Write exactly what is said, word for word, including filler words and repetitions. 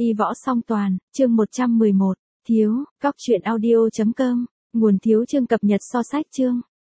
Y võ song toàn, chương một trăm mười một, thiếu, góc truyện audio chấm com, nguồn thiếu chương cập nhật so sách chương.